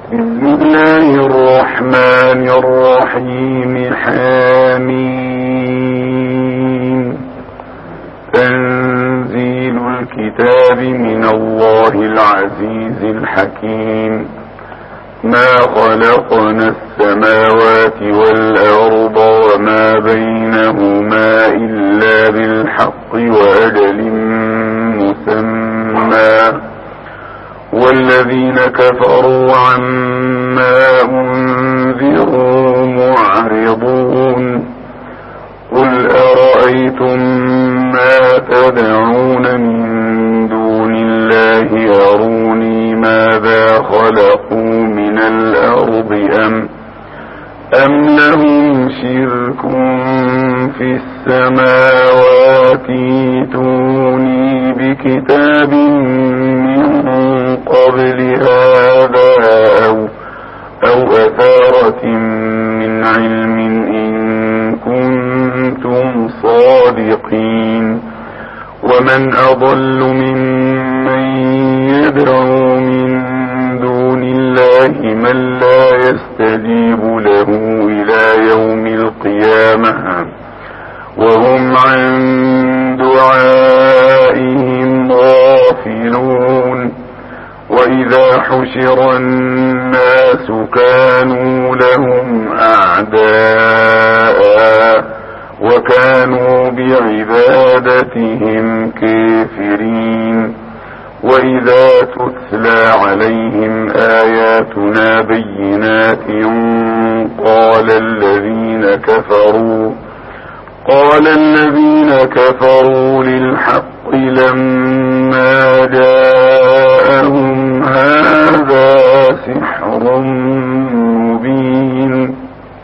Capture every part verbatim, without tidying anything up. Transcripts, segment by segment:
بسم الله الرحمن الرحيم. حميم. تنزيل الكتاب من الله العزيز الحكيم. ما خلقنا السماوات والأرض وما بينهما إلا بالحق وأجل مسمى، والذين كفروا عما أنذروا معرضون. قل أرأيتم ما تدعون من دون الله أروني ماذا خلقوا من الأرض أم أم لهم شرك في السماوات ائتوني بكتاب من قبل هذا أو, أو أثارة من علم إن كنتم صادقين. ومن أضل ممن يدعو من دون الله من لا يستجيب له إلى يوم القيامة وهم عن دعائهم غافلون. وإذا حشر الناس كانوا لهم أعداء وكانوا بعبادتهم كافرين. وإذا تتلى عليهم آياتنا بينات قال الذين كفروا قال الذين كفروا للحق لما جاءهم هذا سحر مبين.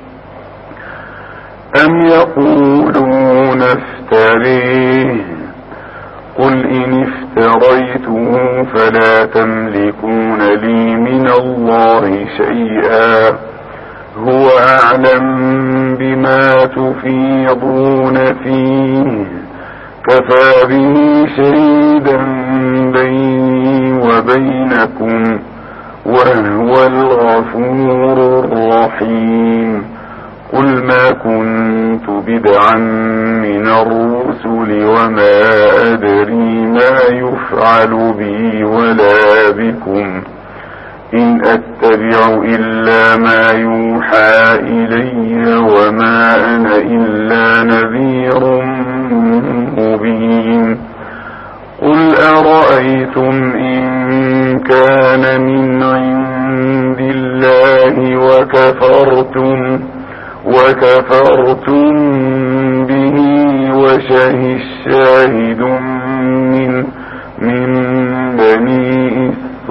أم يقولون افتريه قل إن افتريته فلا تملكون لي من الله شيئا هو أعلم بما تفيضون فيه كفى به شهيدا بيني وبينكم وهو الغفور الرحيم. قل ما كنت بدعا من الرسل وما أدري ما يفعل بي ولا بكم إن أتبع إلا ما يوحى إلي وما أنا إلا نذير مبين. قل أرأيتم إن كان من عند الله وكفرتم وكفرتم به وشهد شاهد من من بني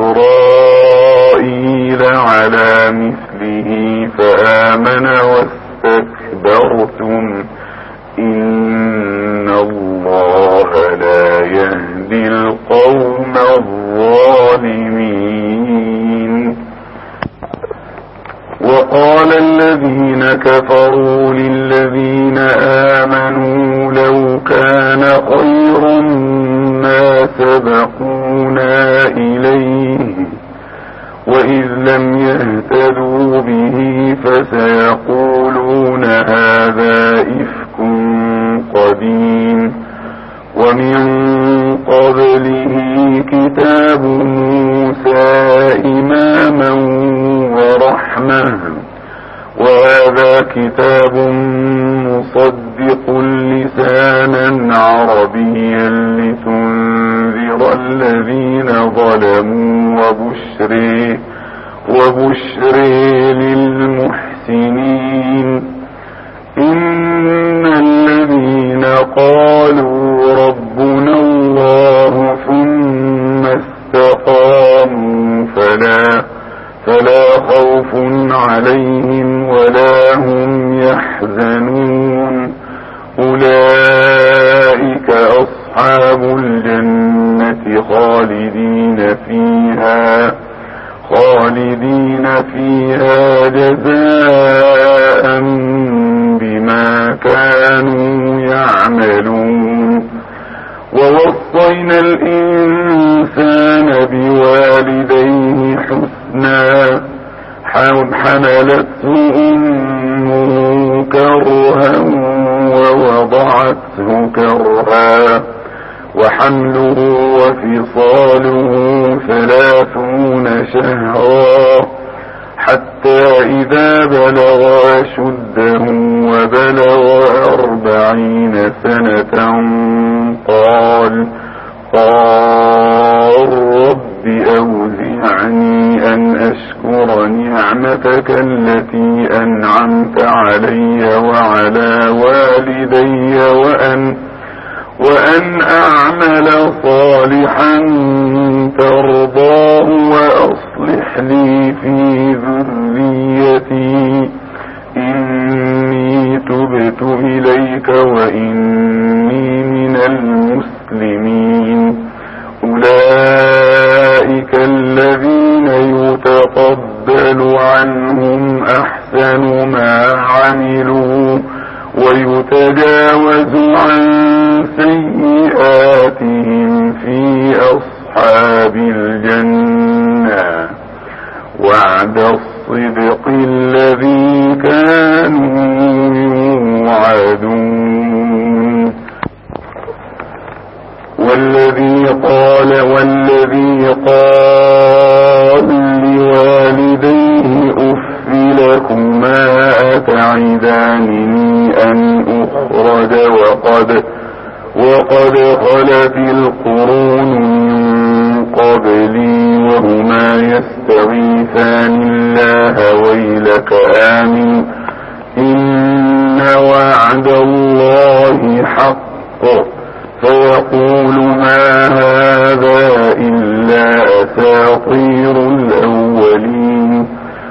إسرائيل على مثله فآمن واستكبرتم إن الله لا يهدي القوم الظالمين. وقال الذين كفروا للذين آمنوا لو كان خيرا ما سبقونا إليه وإذ لم يهتدوا به فسيقولون هذا إفك قديم. ومن قبله كتاب موسى إماما ورحمة وهذا كتاب مصدق لسانا عربيا لتنذر الذين ظلموا وبشري وبشري للمحسنين. إن الذين قالوا ربنا الله ثم استقاموا فلا فلا خوف عليهم ولا هم يحزنون. أولئك أصحاب الجنة خالدين فيها خالدين فيها جزاء بما كانوا يعملون. ووصينا الإنسان بوالديه حسنا دهرا حتى إذا بلغ أشده وبلغ أربعين سنة قال قال رب أوزعني أن أشكر نعمتك التي أنعمت علي وعلى والدي وأن وأن أعمل صالحا ترضاه وأصلح لي في ذريتي إني تبت إليك وإني من المسلمين. أولئك الذين يتقبل عنهم أحسن ما عملوا ويتجاوز عن سيئاتهم في أصحاب الجنة وعد الصدق الذي كانوا يوعدون. والذي قال والذي قال لوالديه أف لكما أتعدانني أن أخرج وقد وقد خلت القرون من قبلي وهما يستغيثان الله ويلك آمن إن وعد الله حق فيقول ما هذا إلا أساطير الأولين.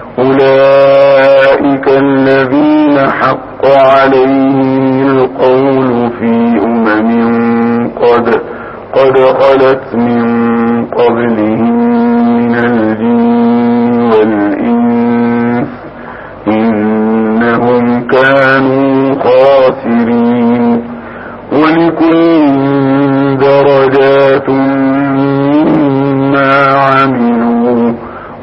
أولئك الذين حق عليهم القول في أمم قد قد خلت من قبلهم من الجن والإنس إنهم كانوا خاسرين. ولكل درجات مما عملوا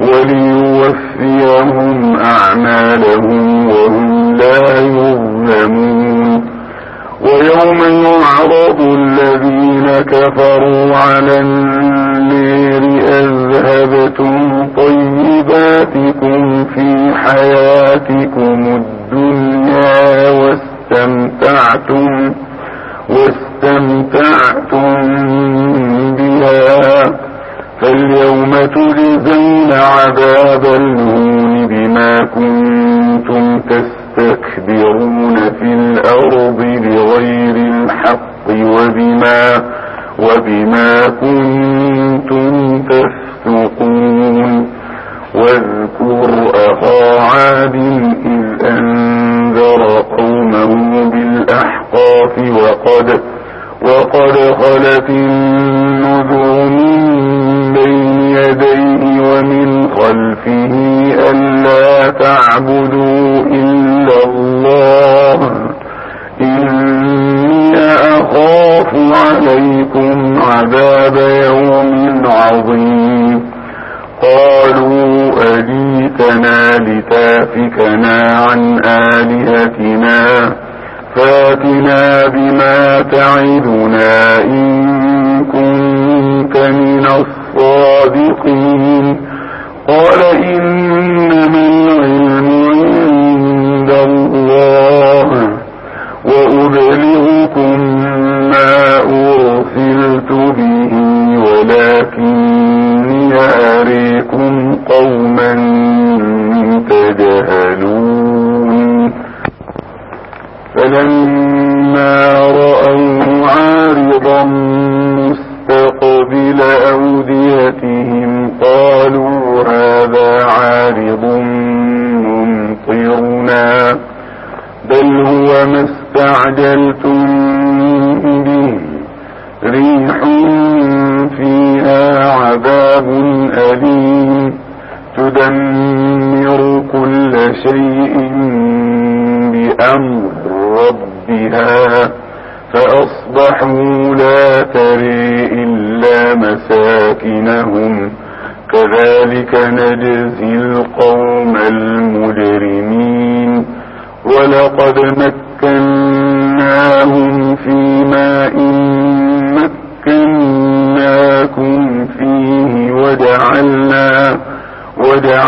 وليوفيهم أعمالهم وهم لا يظلمون. ويوم يعرض الذين كفروا على النار أذهبتم طيباتكم في حياتكم الدنيا واستمتعتم واستمتعتم بها فاليوم تجزون عذاب الهون بما كنتم تستكبرون في الأرض بغير الحق وبما وبما كنتم تفسقون. واذكر أخا عاد إذ أنذر قومه بالأحقاف وقد وقد خلت النذر من بين يديه ومن خلفه ألا تعبدوا إلا الله إني أخاف عليكم عذاب يوم عظيم. قالوا أجيتنا لتافكنا عن آلهتنا فاتنا بما تعدنا إن كنت من الصادقين. قال إنما العلم عند الله وأبلغكم ما أرسلت به ولكني أريكم قوما تجهلون. فلما رأوه عارضا مستقبل أوديتهم قالوا هذا عارض ممطرنا بل هو ما استعجلتم به ريح فيها عذاب أليم تدمر كل شيء بأمر ربها فأصبحوا لا ترى إلا مساكنهم كذلك نجزي القوم المجرمين. ولقد مكناهم في ماء مكناكم فيه وجعلنا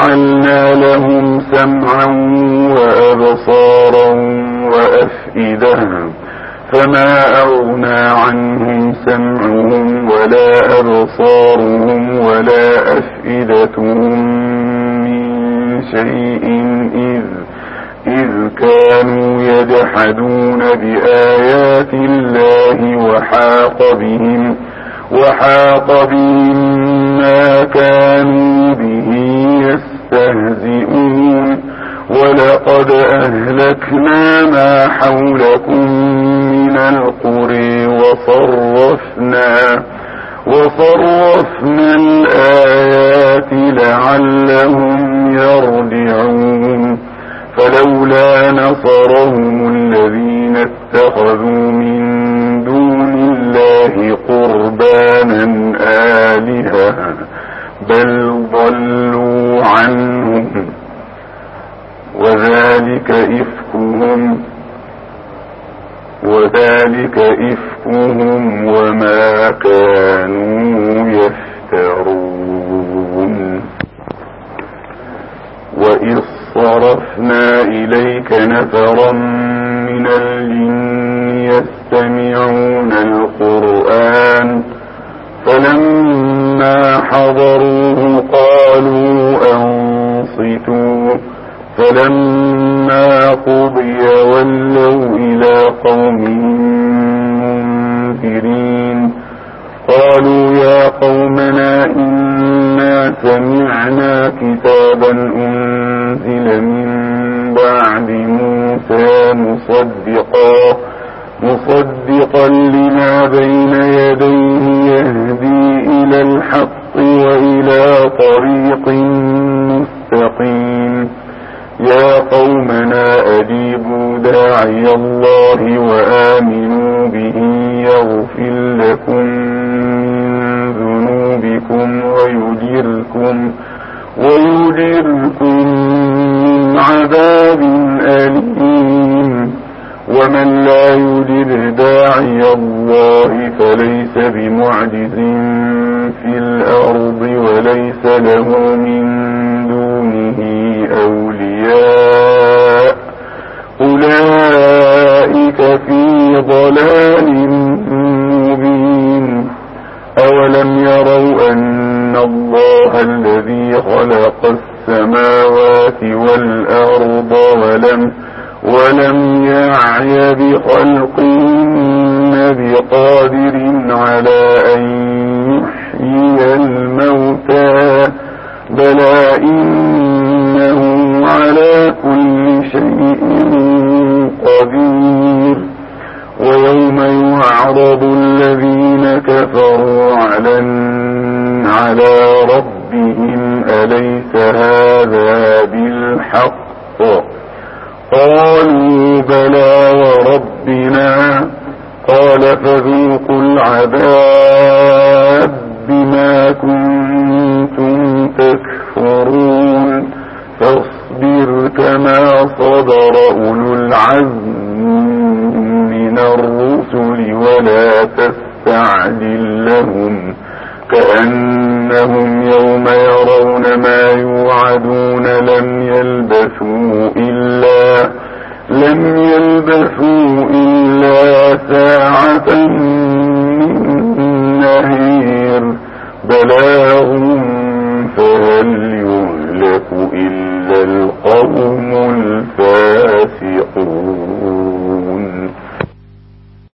وجعلنا لهم سمعا وأبصارا وأفئدة فما أغنى عنهم سمعهم ولا أبصارهم ولا أفئدتهم من شيء إذ, إذ كانوا يجحدون بآيات الله وحاق بهم وحاق بهم ما كانوا به يستهزئون ولقد أهلكنا ما حولكم من القرى وصرفنا وصرفنا الآيات لعلهم يرجعون فلولا نصرهم الذين اتخذوا من دون الله قربانا آلهة بل ضلوا عنهم وذلك إفكهم وذلك إفكهم وما كانوا يفترون وإذ صرفنا إليك نفرا من الجن يستمعون القرآن فلما حضروه قالوا أنصتوا فلما قضي ولوا إلى قومهم منذرين قالوا يا قومنا إنا سمعنا كتابا أنزل من بعد موسى مصدقا مصدقا لما بين يديه يهدي إلى الحق وإلى طريق مستقيم يا قومنا أجيبوا داعي الله وآمنوا به يغفر لكم من ذنوبكم ويجركم ويجركم من عذاب أليم ومن لا يجب داعي الله فليس بمعجز في الأرض وليس له من دونه أولياء أولئك في ضلال مبين أولم يروا أن الله الذي خلق السماوات والأرض ولم ولم يعي بخلقهن بقادر على أن يحيي الموتى بلى إنه على كل شيء قدير ويوم يعرض الذين كفروا على على ربهم أليس هذا بالحق قالوا بلى وربنا قال فذوقوا العذاب بما كنتم تكفرون فاصبر كما صبر أولو العزم من الرسل ولا تستعجل لهم كأنهم يوم يرون ما يوعدون لم يلبثوا إلا لم يلبثوا إلا ساعة من نهير بلاغ فهل يهلك إلا القوم الفاسقون